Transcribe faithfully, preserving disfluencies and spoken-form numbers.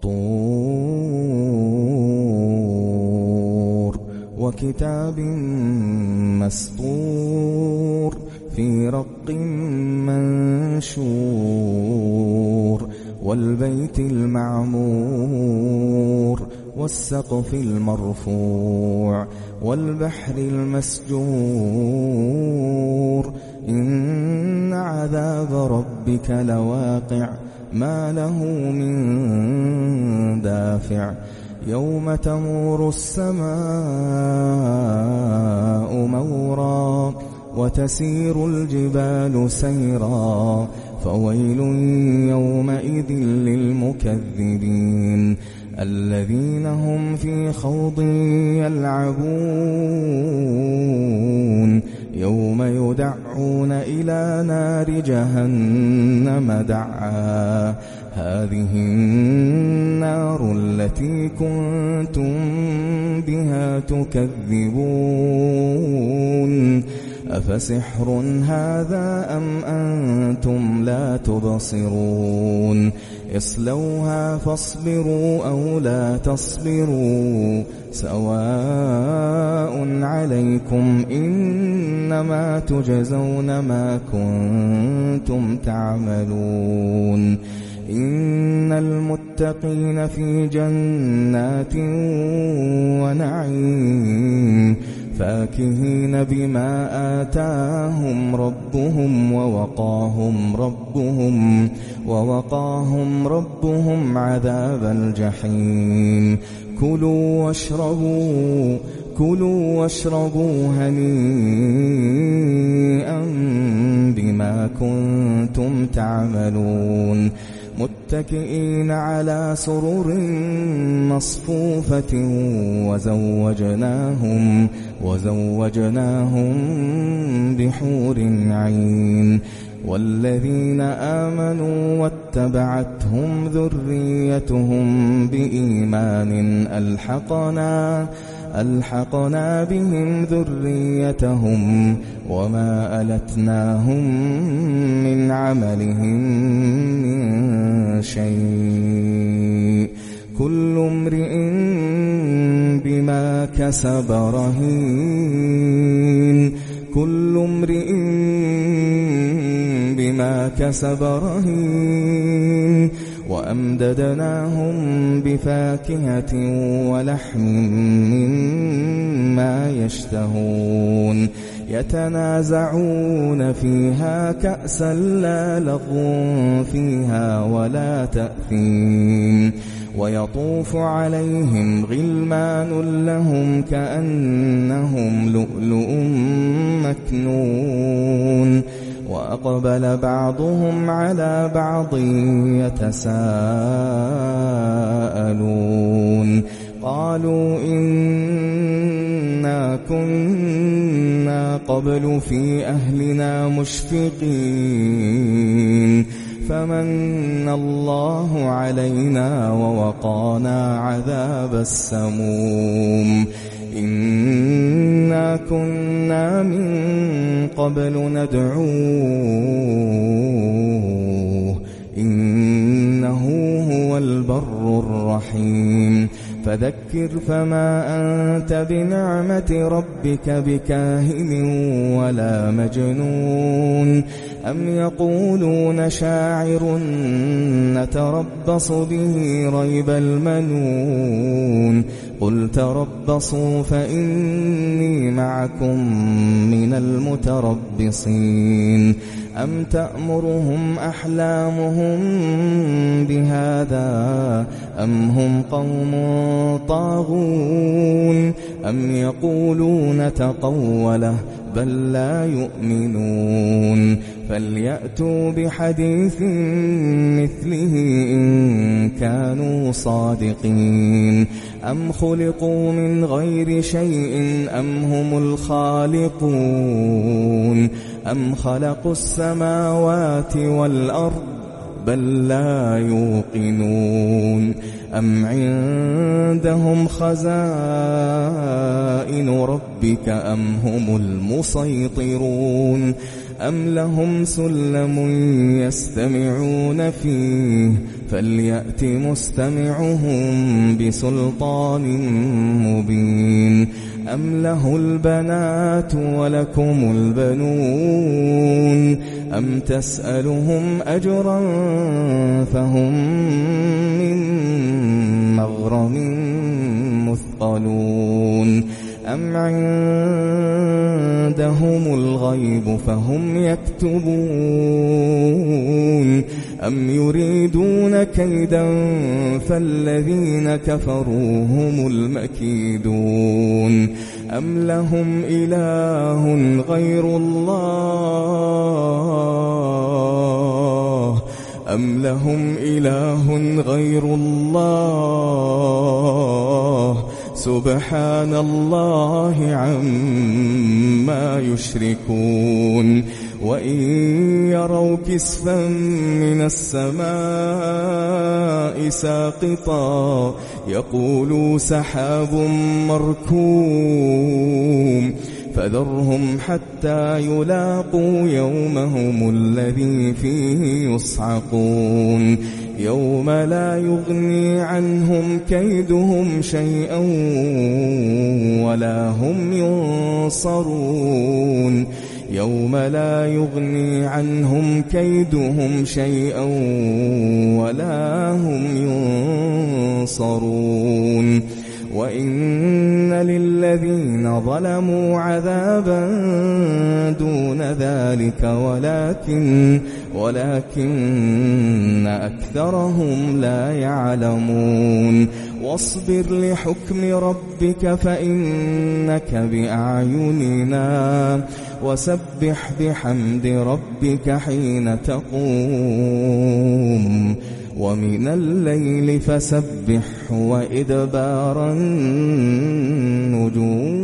وَالطُّورِ وَكِتَابٍ مَّسْطُورٍ فِي رَقٍّ مَّنشُورٍ وَالْبَيْتِ الْمَعْمُورِ وَالسَّقْفِ الْمَرْفُوعِ وَالْبَحْرِ الْمَسْجُورِ إِنَّ عَذَابَ رَبِّكَ لَوَاقِعٌ مَا لَهُ مِن دَافِعٍ يَوْمَ تَمُورُ السَّمَاءُ مَوْرًا وَتَسِيرُ الْجِبَالُ سَيْرًا فَوَيْلٌ يَوْمَئِذٍ لِّلْمُكَذِّبِينَ الَّذِينَ هُمْ فِي خَوْضٍ يَلْعَبُونَ يَوْمَ يُدَعُّونَ إِلَى نَارِ جَهَنَّمَ دَعًّا هَٰذِهِ النَّارُ الَّتِي كُنتُم بِهَا تُكَذِّبُونَ أَفَسِحْرٌ هَٰذَا أَمْ أَنتُمْ لَا تُبْصِرُونَ اصْلَوْهَا فَاصْبِرُوا أَوْ لَا تَصْبِرُوا سَوَاءٌ عَلَيْكُمْ إِنَّمَا تُجْزَوْنَ مَا كُنتُمْ تَعْمَلُونَ إِنَّ الْمُتَّقِينَ فِي جَنَّاتٍ وَنَعِيمٍ فَاكِهِينَ بِمَا آتَاهُمْ رَبُّهُمْ وَوَقَاهُمْ رَبُّهُمْ وَوَقَاهُمْ رَبُّهُمْ عَذَابَ الْجَحِيمِ كُلُوا وَاشْرَبُوا كُلُوا وَاشْرَبُوا هَنِيئًا بِمَا كُنتُمْ تَعْمَلُونَ مُتَّكِئِينَ عَلَى سُرُرٍ مَّصْفُوفَةٍ وَزَوَّجْنَاهُمْ وَزَوَّجْنَاهُمْ بِحُورٍ عِينٍ وَالَّذِينَ آمَنُوا وَاتَّبَعَتْهُمْ ذُرِّيَّتُهُم بِإِيمَانٍ أَلْحَقْنَا أَلْحَقْنَا بِهِمْ ذُرِّيَّتَهُمْ وَمَا أَلَتْنَاهُم مِّنْ عَمَلِهِم مِّن شَيْءٍ كُلُّ امْرِئٍ بِمَا كَسَبَ رَهِينٌ كُلُّ امْرِئٍ بِمَا كَسَبَ رَهِينٌ وَأَمْدَدْنَاهُمْ بِفَاكِهَةٍ وَلَحْمٍ مِّمَّا يَشْتَهُونَ يَتَنَازَعُونَ فِيهَا كَأْسًا لَّا لَغْوٌ فِيهَا وَلَا تَأْثِيمٌ وَيَطُوفُ عَلَيْهِمْ غِلْمَانٌ لَّهُمْ كَأَنَّهُمْ لُؤْلُؤٌ مَّكْنُونٌ وَأَقْبَلَ بَعْضُهُمْ عَلَى بَعْضٍ يَتَسَاءَلُونَ قَالُوا إِنَّا كُنَّا قَبْلُ فِي أَهْلِنَا مُشْفِقِينَ فَمَنَّ اللَّهُ عَلَيْنَا وَوَقَانَا عَذَابَ السَّمُومِ إِنَّا كُنَّا مِن قَبْلُ نَدْعُوهُ إِنَّهُ هُوَ الْبَرُّ الرَّحِيمُ فَذَكِّرْ فَمَا أَنْتَ بِنِعْمَةِ رَبِّكَ بِكَاهِنٍ وَلَا مَجْنُونٍ أَمْ يَقُولُونَ شَاعِرٌ نَتَرَبَّصُ بِهِ رَيْبَ الْمَنُونِ قُلْ تَرَبَّصُوا فَإِنِّي مَعَكُمْ مِنَ الْمُتَرَبِّصِينَ أَمْ تَأْمُرُهُمْ أَحْلَامُهُم بِهَٰذَا أَمْ هُمْ قَوْمٌ طَاغُونَ أَمْ يَقُولُونَ تَقَوَّلَهُ بَل لَّا يُؤْمِنُونَ فَلْيَأْتُوا بِحَدِيثٍ مِّثْلِهِ إِن كَانُوا صَادِقِينَ أَمْ خُلِقُوا مِنْ غَيْرِ شَيْءٍ أَمْ هُمُ الْخَالِقُونَ أَمْ خَلَقُوا السَّمَاوَاتِ وَالْأَرْضَ بل لا يوقنون أم عندهم خزائن ربك أم هم المسيطرون أم لهم سلم يستمعون فيه فليأت مستمعهم بسلطان مبين أم له البنات ولكم البنون أم تسألهم أجرا فهم من مغرم مثقلون أم عندهم الغيب فهم يكتبون أم يريدون كيدا فالذين كفروا هم المكيدون أم لهم إله غير الله أم لهم إله غير الله سبحان الله عما يشركون وإن يروا كسفا من السماء ساقطا يقولوا سحاب مركوم فذرهم حتى يلاقوا يومهم الذي فيه يصعقون يوم لا يغني عنهم كيدهم شيئا ولا هم ينصرون يوم لا يغني عنهم كيدهم شيئا ولا هم ينصرون وإن للذين ظلموا عذابا دون ذلك ولكن ولكن أكثرهم لا يعلمون واصبر لحكم ربك فإنك بأعيننا وسبح بحمد ربك حين تقوم ومن الليل فسبح وإدبار النجوم